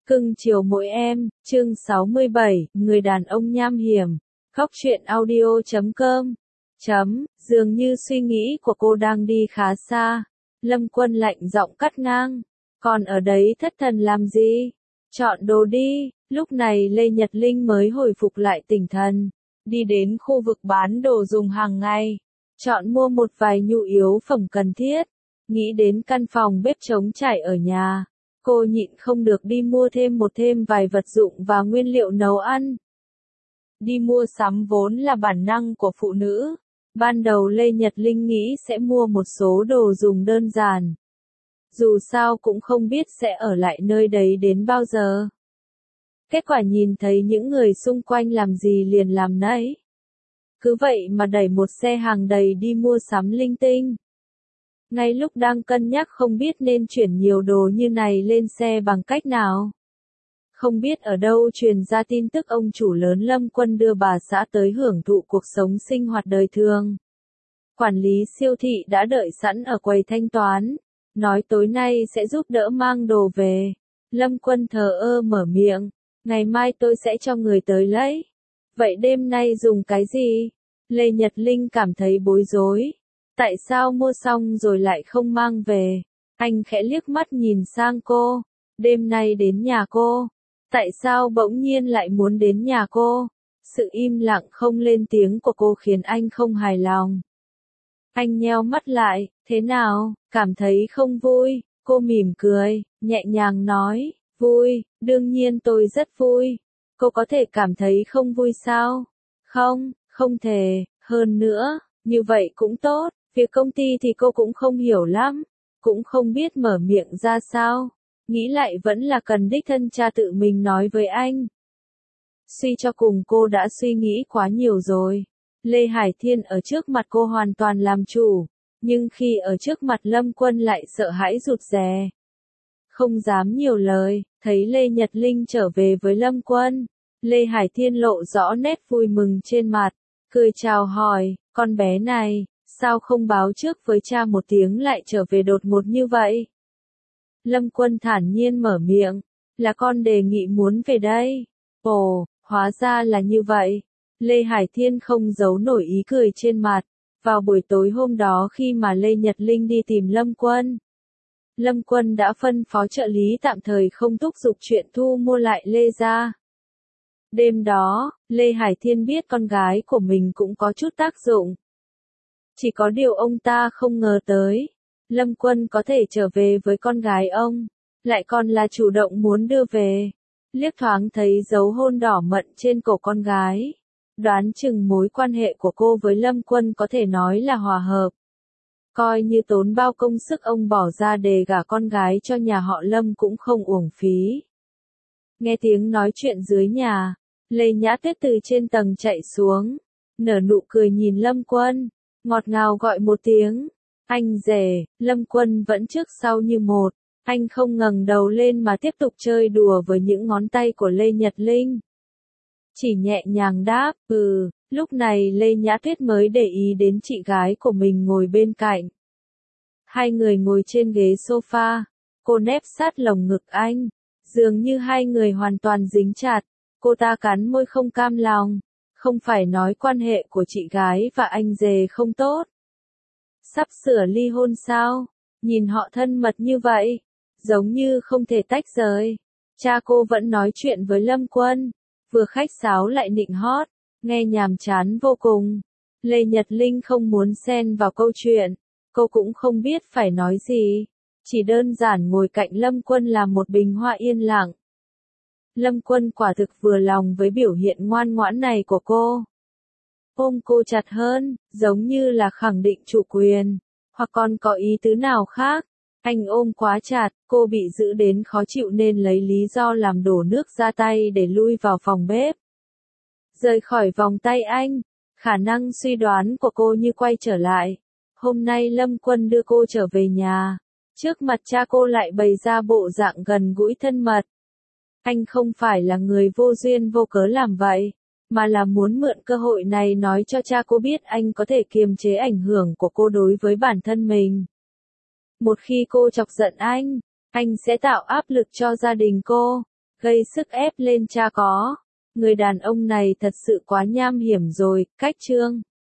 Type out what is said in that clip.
Cưng chiều mỗi em, chương 67, người đàn ông nham hiểm. Góc truyện audio.com. Dường như suy nghĩ của cô đang đi khá xa. Lâm Quân lạnh giọng cắt ngang. Còn ở đấy thất thần làm gì? Chọn đồ đi. Lúc này Lê Nhật Linh mới hồi phục lại tinh thần. Đi đến khu vực bán đồ dùng hàng ngày. Chọn mua một vài nhu yếu phẩm cần thiết. Nghĩ đến căn phòng bếp trống trải ở nhà. Cô nhịn không được đi mua thêm vài vật dụng và nguyên liệu nấu ăn. Đi mua sắm vốn là bản năng của phụ nữ. Ban đầu Lê Nhật Linh nghĩ sẽ mua một số đồ dùng đơn giản. Dù sao cũng không biết sẽ ở lại nơi đấy đến bao giờ. Kết quả nhìn thấy những người xung quanh làm gì liền làm nấy. Cứ vậy mà đẩy một xe hàng đầy đi mua sắm linh tinh. Ngay lúc đang cân nhắc không biết nên chuyển nhiều đồ như này lên xe bằng cách nào. Không biết ở đâu truyền ra tin tức ông chủ lớn Lâm Quân đưa bà xã tới hưởng thụ cuộc sống sinh hoạt đời thường. Quản lý siêu thị đã đợi sẵn ở quầy thanh toán, nói tối nay sẽ giúp đỡ mang đồ về. Lâm Quân thờ ơ mở miệng, ngày mai tôi sẽ cho người tới lấy. Vậy đêm nay dùng cái gì? Lê Nhật Linh cảm thấy bối rối. Tại sao mua xong rồi lại không mang về? Anh khẽ liếc mắt nhìn sang cô. Đêm nay đến nhà cô. Tại sao bỗng nhiên lại muốn đến nhà cô? Sự im lặng không lên tiếng của cô khiến anh không hài lòng. Anh nheo mắt lại, thế nào, cảm thấy không vui? Cô mỉm cười, nhẹ nhàng nói, vui, đương nhiên tôi rất vui. Cô có thể cảm thấy không vui sao? Không, không thể, hơn nữa, như vậy cũng tốt. Việc công ty thì cô cũng không hiểu lắm, cũng không biết mở miệng ra sao. Nghĩ lại vẫn là cần đích thân cha tự mình nói với anh. Suy cho cùng cô đã suy nghĩ quá nhiều rồi. Lê Hải Thiên ở trước mặt cô hoàn toàn làm chủ, nhưng khi ở trước mặt Lâm Quân lại sợ hãi rụt rè. Không dám nhiều lời, thấy Lê Nhật Linh trở về với Lâm Quân. Lê Hải Thiên lộ rõ nét vui mừng trên mặt, cười chào hỏi, con bé này, sao không báo trước với cha một tiếng lại trở về đột ngột như vậy? Lâm Quân thản nhiên mở miệng, là con đề nghị muốn về đây. Ồ, hóa ra là như vậy. Lê Hải Thiên không giấu nổi ý cười trên mặt. Vào buổi tối hôm đó khi mà Lê Nhật Linh đi tìm Lâm Quân, Lâm Quân đã phân phó trợ lý tạm thời không thúc giục chuyện thu mua lại Lê gia. Đêm đó, Lê Hải Thiên biết con gái của mình cũng có chút tác dụng. Chỉ có điều ông ta không ngờ tới, Lâm Quân có thể trở về với con gái ông, lại còn là chủ động muốn đưa về. Liếc thoáng thấy dấu hôn đỏ mận trên cổ con gái. Đoán chừng mối quan hệ của cô với Lâm Quân có thể nói là hòa hợp. Coi như tốn bao công sức ông bỏ ra để gả con gái cho nhà họ Lâm cũng không uổng phí. Nghe tiếng nói chuyện dưới nhà, Lê Nhã Tuyết từ trên tầng chạy xuống, nở nụ cười nhìn Lâm Quân, ngọt ngào gọi một tiếng, anh rể. Lâm Quân vẫn trước sau như một, anh không ngẩng đầu lên mà tiếp tục chơi đùa với những ngón tay của Lê Nhật Linh. Chỉ nhẹ nhàng đáp, lúc này Lê Nhã Tuyết mới để ý đến chị gái của mình ngồi bên cạnh. Hai người ngồi trên ghế sofa, cô nép sát lồng ngực anh, dường như hai người hoàn toàn dính chặt, cô ta cắn môi không cam lòng, không phải nói quan hệ của chị gái và anh rể không tốt. Sắp sửa ly hôn sao? Nhìn họ thân mật như vậy, giống như không thể tách rời. Cha cô vẫn nói chuyện với Lâm Quân, vừa khách sáo lại nịnh hót, nghe nhàm chán vô cùng. Lê Nhật Linh không muốn xen vào câu chuyện, cô cũng không biết phải nói gì, chỉ đơn giản ngồi cạnh Lâm Quân làm một bình hoa yên lặng. Lâm Quân quả thực vừa lòng với biểu hiện ngoan ngoãn này của cô. Ôm cô chặt hơn, giống như là khẳng định chủ quyền, hoặc còn có ý tứ nào khác. Anh ôm quá chặt, cô bị giữ đến khó chịu nên lấy lý do làm đổ nước ra tay để lui vào phòng bếp. Rời khỏi vòng tay anh, khả năng suy đoán của cô như quay trở lại. Hôm nay Lâm Quân đưa cô trở về nhà, trước mặt cha cô lại bày ra bộ dạng gần gũi thân mật. Anh không phải là người vô duyên vô cớ làm vậy, mà là muốn mượn cơ hội này nói cho cha cô biết anh có thể kiềm chế ảnh hưởng của cô đối với bản thân mình. Một khi cô chọc giận anh sẽ tạo áp lực cho gia đình cô. gây sức ép lên cha có. Người đàn ông này thật sự quá nham hiểm rồi, cách Trương